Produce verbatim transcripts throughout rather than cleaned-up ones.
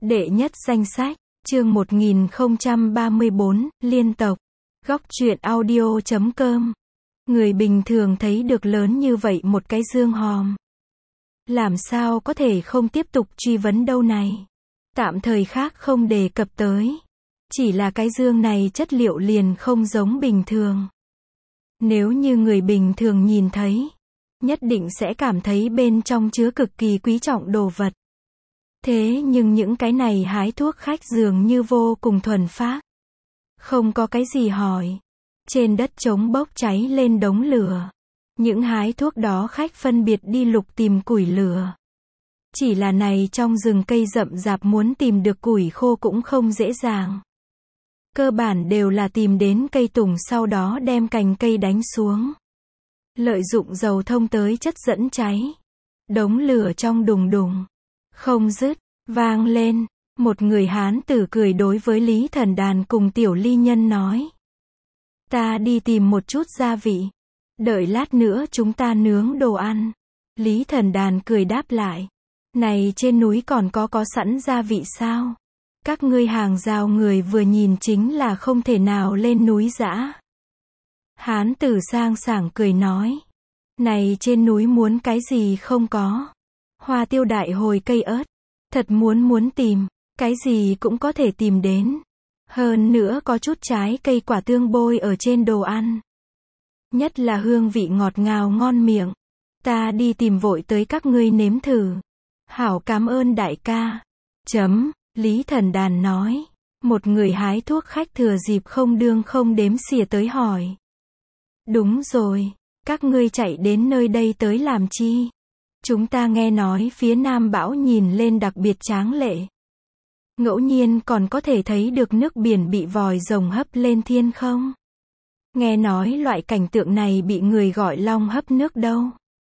Đệ nhất danh sách, chương một nghìn không trăm ba mươi bốn, liên tộc. Góc truyện audio chấm com. Người bình thường thấy được lớn như vậy một cái dương hòm. Làm sao có thể không tiếp tục truy vấn đâu này. Tạm thời khác không đề cập tới. Chỉ là cái dương này chất liệu liền không giống bình thường. Nếu như người bình thường nhìn thấy, nhất định sẽ cảm thấy bên trong chứa cực kỳ quý trọng đồ vật. Thế nhưng những cái này hái thuốc khách dường như vô cùng thuần phác. Không có cái gì hỏi. Trên đất trống bốc cháy lên đống lửa. Những hái thuốc đó khách phân biệt đi lục tìm củi lửa. Chỉ là này trong rừng cây rậm rạp muốn tìm được củi khô cũng không dễ dàng. Cơ bản đều là tìm đến cây tùng sau đó đem cành cây đánh xuống. Lợi dụng dầu thông tới chất dẫn cháy. Đống lửa trong đùng đùng. Không dứt, vang lên. Một người Hán tử cười đối với Lý Thần Đàn cùng Tiểu Ly Nhân nói. Ta đi tìm một chút gia vị. Đợi lát nữa chúng ta nướng đồ ăn. Lý Thần Đàn cười đáp lại. Này trên núi còn có có sẵn gia vị sao? Các ngươi hàng rào người vừa nhìn chính là không thể nào lên núi dã. Hán tử sang sảng cười nói. Này trên núi muốn cái gì không có. Hoa tiêu đại hồi cây ớt. Thật muốn muốn tìm, cái gì cũng có thể tìm đến. Hơn nữa có chút trái cây quả tương bôi ở trên đồ ăn. Nhất là hương vị ngọt ngào ngon miệng. Ta đi tìm vội tới các ngươi nếm thử. Hảo cảm ơn đại ca. Chấm, Lý Thần Đàn nói. Một người hái thuốc khách thừa dịp không đương không đếm xỉa tới hỏi. Đúng rồi, các ngươi chạy đến nơi đây tới làm chi? Chúng ta nghe nói phía Nam bão nhìn lên đặc biệt tráng lệ. Ngẫu nhiên còn có thể thấy được nước biển bị vòi rồng hấp lên thiên không? Nghe nói loại cảnh tượng này bị người gọi long hấp nước đâu.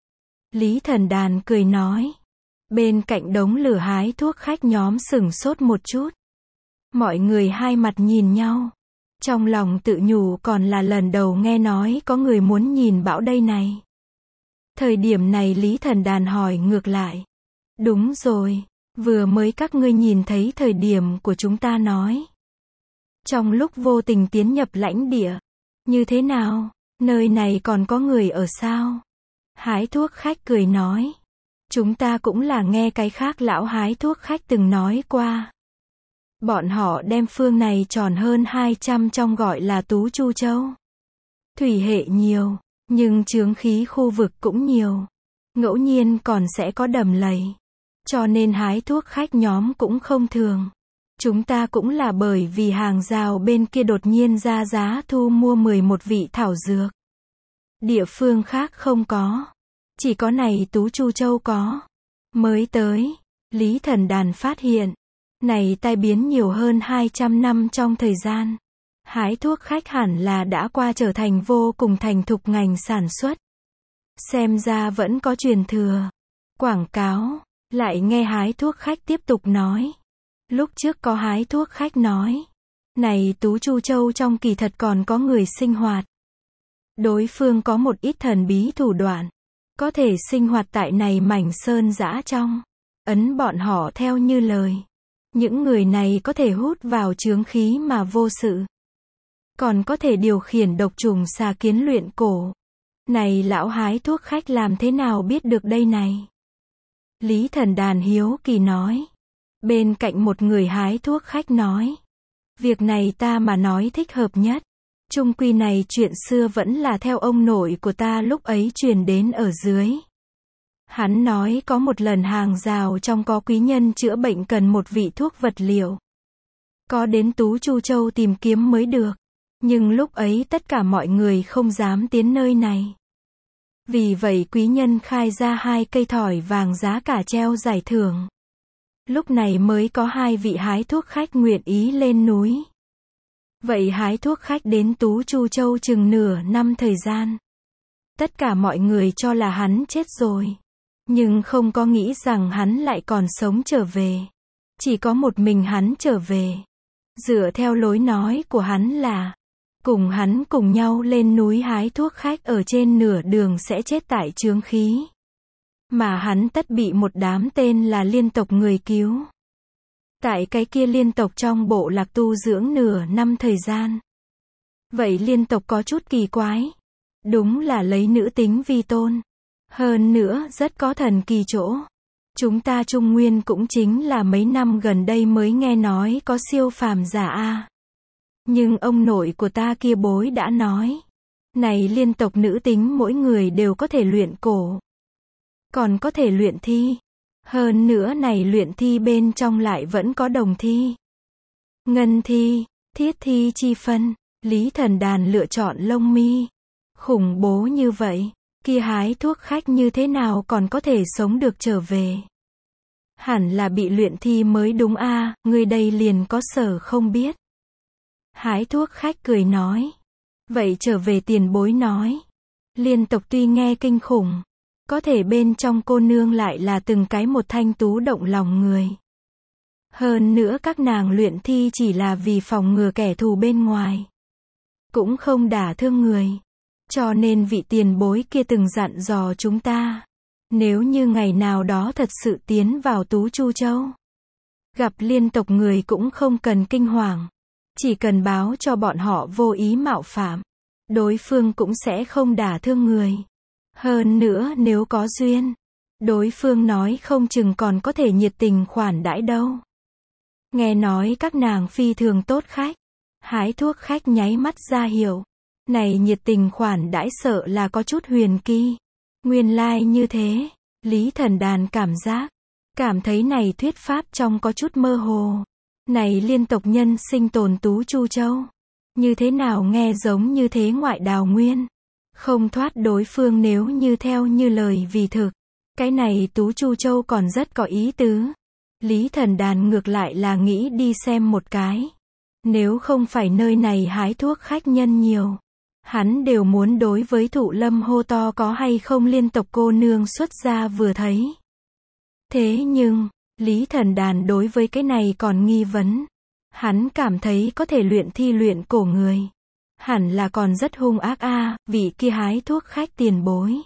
Lý Thần Đàn cười nói. Bên cạnh đống lửa hái thuốc khách nhóm sửng sốt một chút. Mọi người hai mặt nhìn nhau. Trong lòng tự nhủ còn là lần đầu nghe nói có người muốn nhìn bão đây này. Thời điểm này Lý Thần Đàn hỏi ngược lại. Đúng rồi, vừa mới các ngươi nhìn thấy thời điểm của chúng ta nói. Trong lúc vô tình tiến nhập lãnh địa. Như thế nào, nơi này còn có người ở sao? Hái thuốc khách cười nói. Chúng ta cũng là nghe cái khác lão hái thuốc khách từng nói qua. Bọn họ đem phương này tròn hơn hai trăm trong gọi là Tú Chu Châu. Thủy hệ nhiều. Nhưng chướng khí khu vực cũng nhiều. Ngẫu nhiên còn sẽ có đầm lầy. Cho nên hái thuốc khách nhóm cũng không thường. Chúng ta cũng là bởi vì hàng rào bên kia đột nhiên ra giá thu mua mười một vị thảo dược. Địa phương khác không có. Chỉ có này Tú Chu Châu có. Mới tới, Lý Thần Đàn phát hiện. Này tai biến nhiều hơn hai trăm năm trong thời gian. Hái thuốc khách hẳn là đã qua trở thành vô cùng thành thục ngành sản xuất. Xem ra vẫn có truyền thừa. Quảng cáo. Lại nghe hái thuốc khách tiếp tục nói. Lúc trước có hái thuốc khách nói. Này Tú Chu Châu trong kỳ thật còn có người sinh hoạt. Đối phương có một ít thần bí thủ đoạn. Có thể sinh hoạt tại này mảnh sơn dã trong. Ấn bọn họ theo như lời. Những người này có thể hút vào chướng khí mà vô sự. Còn có thể điều khiển độc trùng xà kiến luyện cổ. Này lão hái thuốc khách làm thế nào biết được đây này? Lý Thần Đàn hiếu kỳ nói. Bên cạnh một người hái thuốc khách nói. Việc này ta mà nói thích hợp nhất. Chung quy này chuyện xưa vẫn là theo ông nội của ta lúc ấy truyền đến ở dưới. Hắn nói có một lần hàng rào trong có quý nhân chữa bệnh cần một vị thuốc vật liệu. Có đến Tú Chu Châu tìm kiếm mới được. Nhưng lúc ấy tất cả mọi người không dám tiến nơi này. Vì vậy quý nhân khai ra hai cây thỏi vàng giá cả treo giải thưởng. Lúc này mới có hai vị hái thuốc khách nguyện ý lên núi. Vậy hái thuốc khách đến Tú Chu Châu chừng nửa năm thời gian. Tất cả mọi người cho là hắn chết rồi. Nhưng không có nghĩ rằng hắn lại còn sống trở về. Chỉ có một mình hắn trở về. Dựa theo lối nói của hắn là. Cùng hắn cùng nhau lên núi hái thuốc khách ở trên nửa đường sẽ chết tại chướng khí. Mà hắn tất bị một đám tên là liên tộc người cứu. Tại cái kia liên tộc trong bộ lạc tu dưỡng nửa năm thời gian. Vậy liên tộc có chút kỳ quái. Đúng là lấy nữ tính vi tôn. Hơn nữa rất có thần kỳ chỗ. Chúng ta Trung Nguyên cũng chính là mấy năm gần đây mới nghe nói có siêu phàm giả a. Nhưng ông nội của ta kia bối đã nói. Này liên tộc nữ tính mỗi người đều có thể luyện cổ. Còn có thể luyện thi. Hơn nữa này luyện thi bên trong lại vẫn có đồng thi. Ngân thi, thiết thi chi phân. Lý Thần Đàn lựa chọn lông mi. Khủng bố như vậy. Kia hái thuốc khách như thế nào còn có thể sống được trở về. Hẳn là bị luyện thi mới đúng a, à, người đây liền có sở không biết. Hái thuốc khách cười nói. Vậy trở về tiền bối nói. Liên tộc tuy nghe kinh khủng. Có thể bên trong cô nương lại là từng cái một thanh tú động lòng người. Hơn nữa các nàng luyện thi chỉ là vì phòng ngừa kẻ thù bên ngoài. Cũng không đả thương người. Cho nên vị tiền bối kia từng dặn dò chúng ta. Nếu như ngày nào đó thật sự tiến vào Tú Chu Châu. Gặp liên tộc người cũng không cần kinh hoàng. Chỉ cần báo cho bọn họ vô ý mạo phạm. Đối phương cũng sẽ không đả thương người. Hơn nữa nếu có duyên. Đối phương nói không chừng còn có thể nhiệt tình khoản đãi đâu. Nghe nói các nàng phi thường tốt khách. Hái thuốc khách nháy mắt ra hiểu. Này nhiệt tình khoản đãi sợ là có chút huyền kỳ. Nguyên lai like như thế. Lý Thần Đàn cảm giác. Cảm thấy này thuyết pháp trong có chút mơ hồ. Này liên tộc nhân sinh tồn Tú Chu Châu. Như thế nào nghe giống như thế ngoại đào nguyên. Không thoát đối phương nếu như theo như lời vì thực. Cái này Tú Chu Châu còn rất có ý tứ. Lý Thần Đàn ngược lại là nghĩ đi xem một cái. Nếu không phải nơi này hái thuốc khách nhân nhiều. Hắn đều muốn đối với Thụ Lâm hô to có hay không liên tộc cô nương xuất ra vừa thấy. Thế nhưng, Lý Thần Đàn đối với cái này còn nghi vấn. Hắn cảm thấy có thể luyện thi luyện cổ người. Hẳn là còn rất hung ác a, à, vị kia hái thuốc khách tiền bối.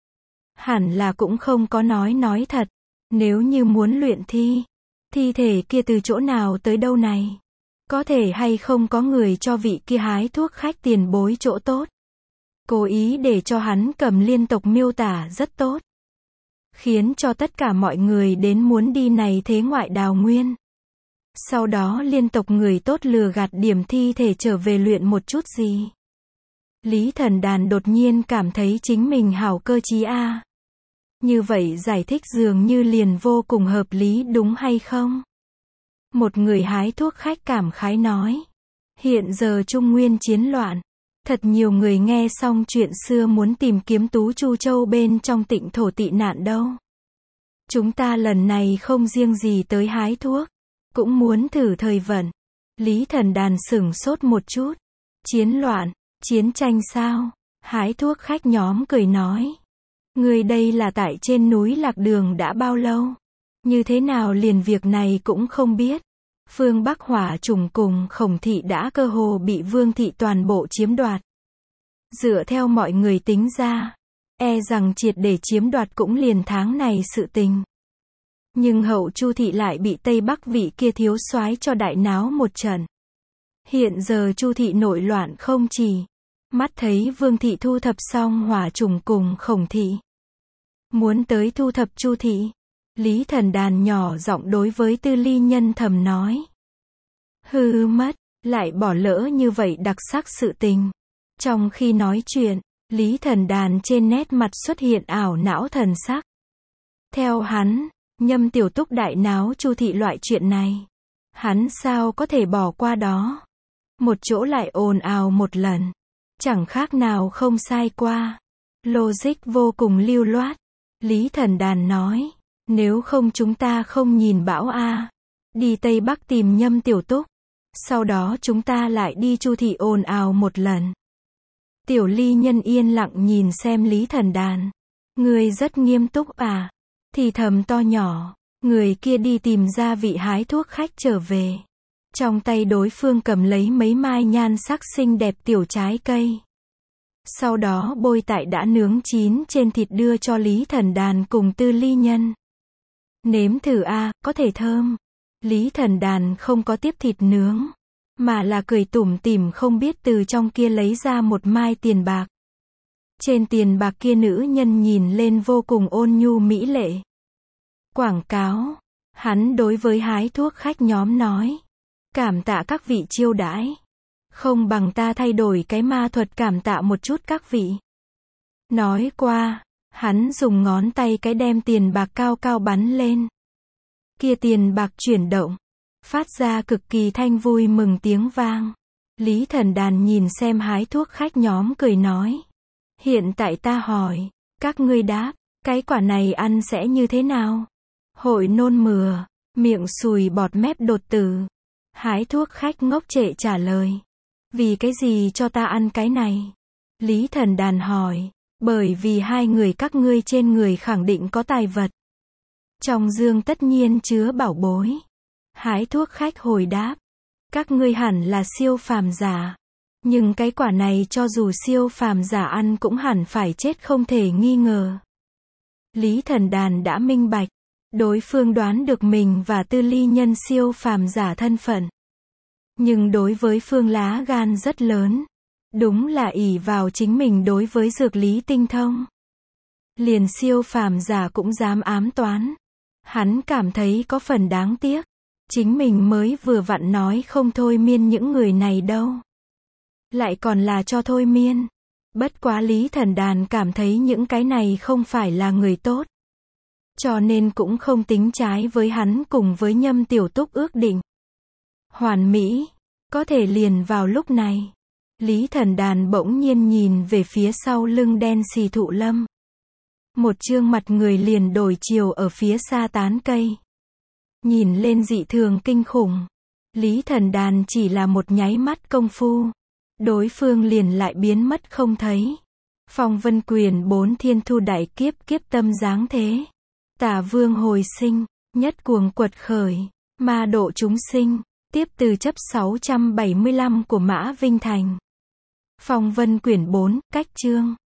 Hẳn là cũng không có nói nói thật. Nếu như muốn luyện thi, thi thể kia từ chỗ nào tới đâu này? Có thể hay không có người cho vị kia hái thuốc khách tiền bối chỗ tốt. Cố ý để cho hắn cầm liên tộc miêu tả rất tốt. Khiến cho tất cả mọi người đến muốn đi này thế ngoại đào nguyên. Sau đó liên tộc người tốt lừa gạt điểm thi thể trở về luyện một chút gì. Lý Thần Đàn đột nhiên cảm thấy chính mình hảo cơ trí a. À. Như vậy giải thích dường như liền vô cùng hợp lý đúng hay không? Một người hái thuốc khách cảm khái nói. Hiện giờ Trung Nguyên chiến loạn. Thật nhiều người nghe xong chuyện xưa muốn tìm kiếm Tú Chu Châu bên trong tịnh thổ tị nạn đâu. Chúng ta lần này không riêng gì tới hái thuốc. Cũng muốn thử thời vận. Lý Thần Đàn sửng sốt một chút. Chiến loạn, chiến tranh sao? Hái thuốc khách nhóm cười nói. Người đây là tại trên núi lạc đường đã bao lâu? Như thế nào liền việc này cũng không biết. Phương Bắc Hỏa Trùng cùng Khổng Thị đã cơ hồ bị Vương Thị toàn bộ chiếm đoạt. Dựa theo mọi người tính ra, e rằng triệt để chiếm đoạt cũng liền tháng này sự tình. Nhưng hậu Chu Thị lại bị Tây Bắc vị kia thiếu soái cho đại náo một trận. Hiện giờ Chu Thị nội loạn không chỉ. Mắt thấy Vương Thị thu thập xong Hỏa Trùng cùng Khổng Thị. Muốn tới thu thập Chu Thị. Lý Thần Đàn nhỏ giọng đối với Tư Ly Nhân thầm nói. Hư mất, lại bỏ lỡ như vậy đặc sắc sự tình. Trong khi nói chuyện, Lý Thần Đàn trên nét mặt xuất hiện ảo não thần sắc. Theo hắn, Nhâm Tiểu Túc đại náo Chu Thị loại chuyện này. Hắn sao có thể bỏ qua đó. Một chỗ lại ồn ào một lần. Chẳng khác nào không sai qua. Logic vô cùng lưu loát. Lý Thần Đàn nói. Nếu không chúng ta không nhìn bão a. Đi Tây Bắc tìm Nhâm Tiểu Túc. Sau đó chúng ta lại đi Chu Thị ồn ào một lần. Tiểu Ly Nhân yên lặng nhìn xem Lý Thần Đàn. Người rất nghiêm túc à. Thì thầm to nhỏ. Người kia đi tìm ra vị hái thuốc khách trở về. Trong tay đối phương cầm lấy mấy mai nhan sắc xinh đẹp tiểu trái cây. Sau đó bôi tại đã nướng chín trên thịt đưa cho Lý Thần Đàn cùng Tư Ly Nhân. Nếm thử a, có thể thơm. Lý Thần Đàn không có tiếp thịt nướng, mà là cười tủm tỉm không biết từ trong kia lấy ra một mai tiền bạc. Trên tiền bạc kia nữ nhân nhìn lên vô cùng ôn nhu mỹ lệ. Quảng cáo, hắn đối với hái thuốc khách nhóm nói. Cảm tạ các vị chiêu đãi. Không bằng ta thay đổi cái ma thuật cảm tạ một chút các vị. Nói qua, hắn dùng ngón tay cái đem tiền bạc cao cao bắn lên. Kia tiền bạc chuyển động, phát ra cực kỳ thanh vui mừng tiếng vang. Lý Thần Đàn nhìn xem hái thuốc khách nhóm cười nói. Hiện tại ta hỏi, các ngươi đáp, cái quả này ăn sẽ như thế nào? Hội nôn mửa, miệng sùi bọt mép đột tử. Hái thuốc khách ngốc trệ trả lời. Vì cái gì cho ta ăn cái này? Lý Thần Đàn hỏi. Bởi vì hai người các ngươi trên người khẳng định có tài vật. Trong dương tất nhiên chứa bảo bối. Hái thuốc khách hồi đáp. Các ngươi hẳn là siêu phàm giả. Nhưng cái quả này cho dù siêu phàm giả ăn cũng hẳn phải chết không thể nghi ngờ. Lý Thần Đàn đã minh bạch. Đối phương đoán được mình và Tư Ly Nhân siêu phàm giả thân phận. Nhưng đối với phương lá gan rất lớn. Đúng là ỷ vào chính mình đối với dược lý tinh thông. Liền siêu phàm giả cũng dám ám toán. Hắn cảm thấy có phần đáng tiếc. Chính mình mới vừa vặn nói không thôi miên những người này đâu. Lại còn là cho thôi miên. Bất quá Lý Thần Đàn cảm thấy những cái này không phải là người tốt. Cho nên cũng không tính trái với hắn cùng với Nhâm Tiểu Túc ước định. Hoàn mỹ. Có thể liền vào lúc này. Lý Thần Đàn bỗng nhiên nhìn về phía sau lưng đen xì thụ lâm. Một trương mặt người liền đổi chiều ở phía xa tán cây. Nhìn lên dị thường kinh khủng. Lý Thần Đàn chỉ là một nháy mắt công phu. Đối phương liền lại biến mất không thấy. Phong Vân Quyền bốn thiên thu đại kiếp kiếp tâm dáng thế. Tả vương hồi sinh, nhất cuồng quật khởi, ma độ chúng sinh. Tiếp từ chấp sáu trăm bảy mươi lăm của Mã Vinh Thành. Phong Vân Quyển bốn, cách chương